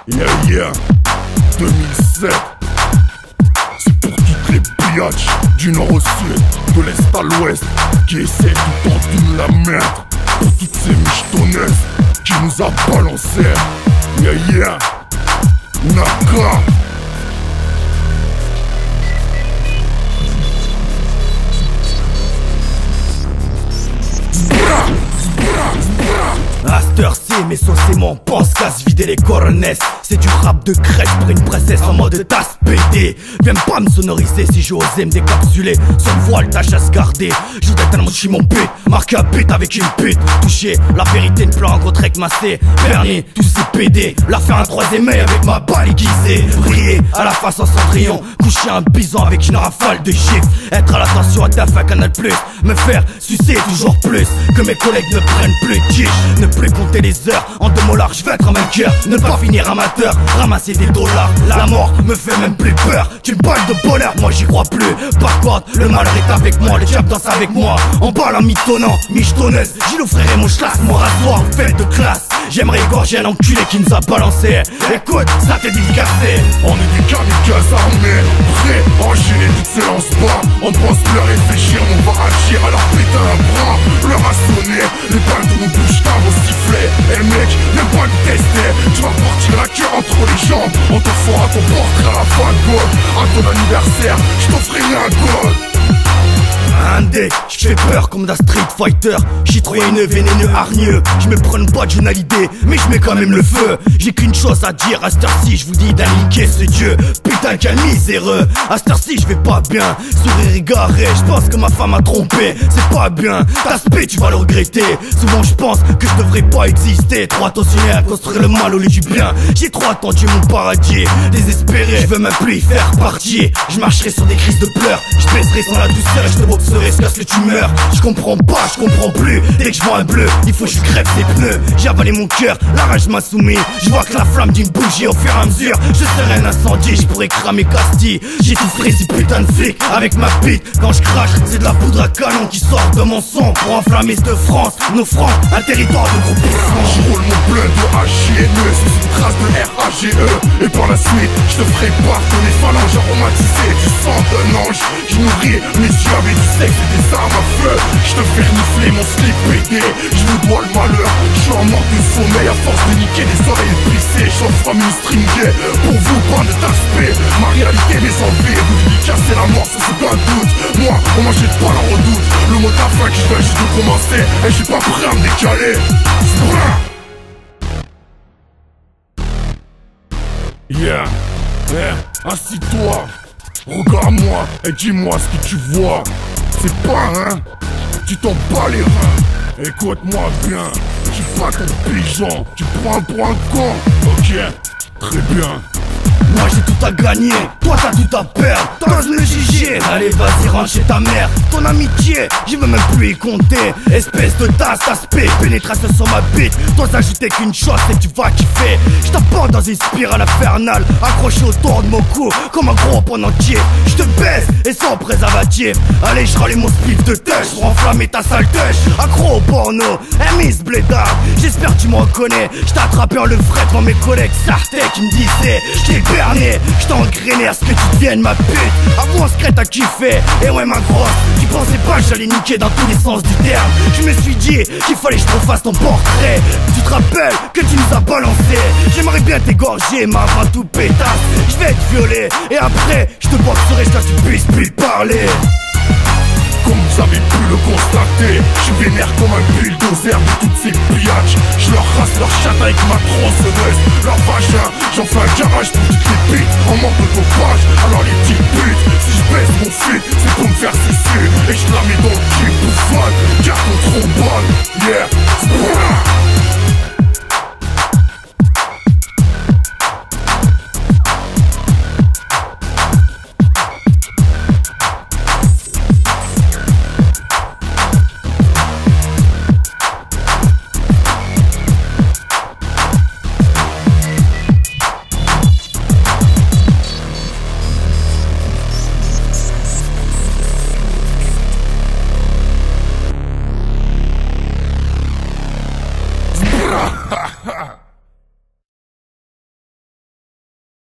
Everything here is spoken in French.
Yeah, yeah, 2007. C'est pour toutes les biatchs du nord au sud, de l'est à l'ouest, qui essaient tout le temps de nous la mettre. Pour toutes ces michetonneuses qui nous a balancé. Yeah, yeah, Naka. À cette heure-ci, mes sauciments pensent qu'à se vider les coronets. C'est du rap de crête pour une princesse en mode tasse pété. Viens pas me sonoriser si j'ai osé me décapsuler. Sans voile, tâche à se garder. Je voudrais tellement chier mon pute, marquer un pute avec une pute. Toucher la vérité, ne plus rencontrer avec ma C. Bernier, tous ces PD. La faire un troisième œil avec ma balle aiguisée. Briller à la face en cendrillon. Coucher un bison avec une rafale de chiffres. Être à l'attention à ta fin Canal+. Me faire sucer toujours plus. Que mes collègues ne prennent plus de quiche. Ne plus compter les heures, en 2 mots larges, je vais être un vainqueur. Ne pas finir amateur, ramasser des dollars. La mort me fait même plus peur. Tu me parles de bonheur, moi j'y crois plus. Par contre, le malheur est avec moi, le diable danse avec moi. En parle en mitonnant, michetonneuse, j'y l'offrirai mon schlass. Mon rasoir, fête de classe. J'aimerais égorger un enculé qui nous a balancé. Écoute, ça t'est dédicacé. On est des kamikazes armés, prêts à enchaîner toutes ces lance-bas. On ne pense plus à réfléchir, on va agir à leur péter un bras. Leur a sonné, les balles de nos bouches d'armes au sifflet. Et mec, n'aime pas me tester. Tu vas partir la queue entre les jambes. On te fera ton portrait à la fin de God. À ton anniversaire, je t'offrirai un God. Un deck, j'fais peur comme d'un Street Fighter. J'y trop haineux, vénéneux, hargneux. J'me prends pas d'une idée, mais j'mets quand même le feu. J'ai qu'une chose à dire à cette heure-ci, j'vous dis d'aniquer ce dieu. Putain quel miséreux. À cette heure-ci j'vais pas bien. Sourire égaré, j'pense que ma femme m'a trompé. C'est pas bien, t'aspect tu vas le regretter. Souvent j'pense que je devrais pas exister. Trop attentionné à construire le mal au lieu du bien. J'ai trop attendu mon paradis. Désespéré, j'veux même plus y faire partie. J'marcherai sur des crises de pleurs. J'baisserai sans la douceur et j'te boxerai jusqu'à ce que tu meurs. J'comprends pas, j'comprends plus. Dès que j'vois un bleu, il faut que je crève ses pneus. J'ai avalé mon cœur, la rage m'a soumis. J'vois que la flamme d'une bougie au fur et à mesure. Je serai un incendie, j'pourrais cramer Castille. J'ai tout frais ces putains de flics avec ma bite. Quand j'crache, c'est de la poudre à canon qui sort de mon sang pour enflammer de France, nos francs, un territoire de gros puissants. J'roule mon plein de HNE sous une trace de RAGE. Et par la suite, je te ferai part de mes phalanges aromatisées du sang d'un ange. Je nourris mes yeux avec du sexe et des armes à feu. Je te fais renifler mon slip pété. Je vous dois le malheur. Je suis en manque de sommeil à force de niquer des oreilles plissées. Je suis en famille stringée. Pour vous, pas de d'aspect. Ma réalité, mes envies. Vous venez casser la mort, ça c'est pas un doute. Moi, on m'achète pas la redoute. Le mot de la fin que je viens juste de commencer. Et je suis pas prêt à me décaler. Yeah, assis-toi, regarde-moi et dis-moi ce que tu vois. C'est pas, hein, tu t'en bats les reins. Écoute-moi bien, tu suis pas ton pigeon, tu prends pour un con. Ok, très bien. Moi j'ai tout à gagner, toi t'as tout à perdre. T'oses me juger, allez vas-y rentre chez ta mère. Ton amitié, j'y veux même plus y compter. Espèce de tasse, aspect, pénétration sur ma bite. T'oses ajouter qu'une chose et tu vas kiffer. J't'apporte dans une spirale infernale, accroché autour de mon cou comme un gros pont entier. J'te baisse et sans préservatif. Allez j'rallume mon spiff de tâche pour enflammer ta sale tâche. Accro au porno, Miss Blédard. J'espère que tu me reconnais. J't'ai attrapé en levrette devant mes collègues sartais qui me disaient j't'ai berné, j't'ai engrainé à ce que tu deviennes ma pute. Avant secret t'as kiffé, et ouais ma grosse. Tu pensais pas que j'allais niquer dans tous les sens du terme. Je me suis dit qu'il fallait que je refasse ton portrait. Tu te rappelles que tu nous as balancé. J'aimerais bien t'égorger ma main tout pétasse. Je vais te violer, et après je te boxerai jusqu'à ce que tu puisses plus parler. Comme vous avez pu le constater, je vénère comme un bulldozer de toutes ces biatchs. Je leur rase leur chatte avec ma tronçonneuse. Leur vagin, j'en fais un garage pour toutes les bites en manque de dopage. Alors les petites putes, si je baisse mon flic, c'est pour me faire sucer. Et je la mets dans le cul pour fun, car ton trombone, yeah. Ha ha ha!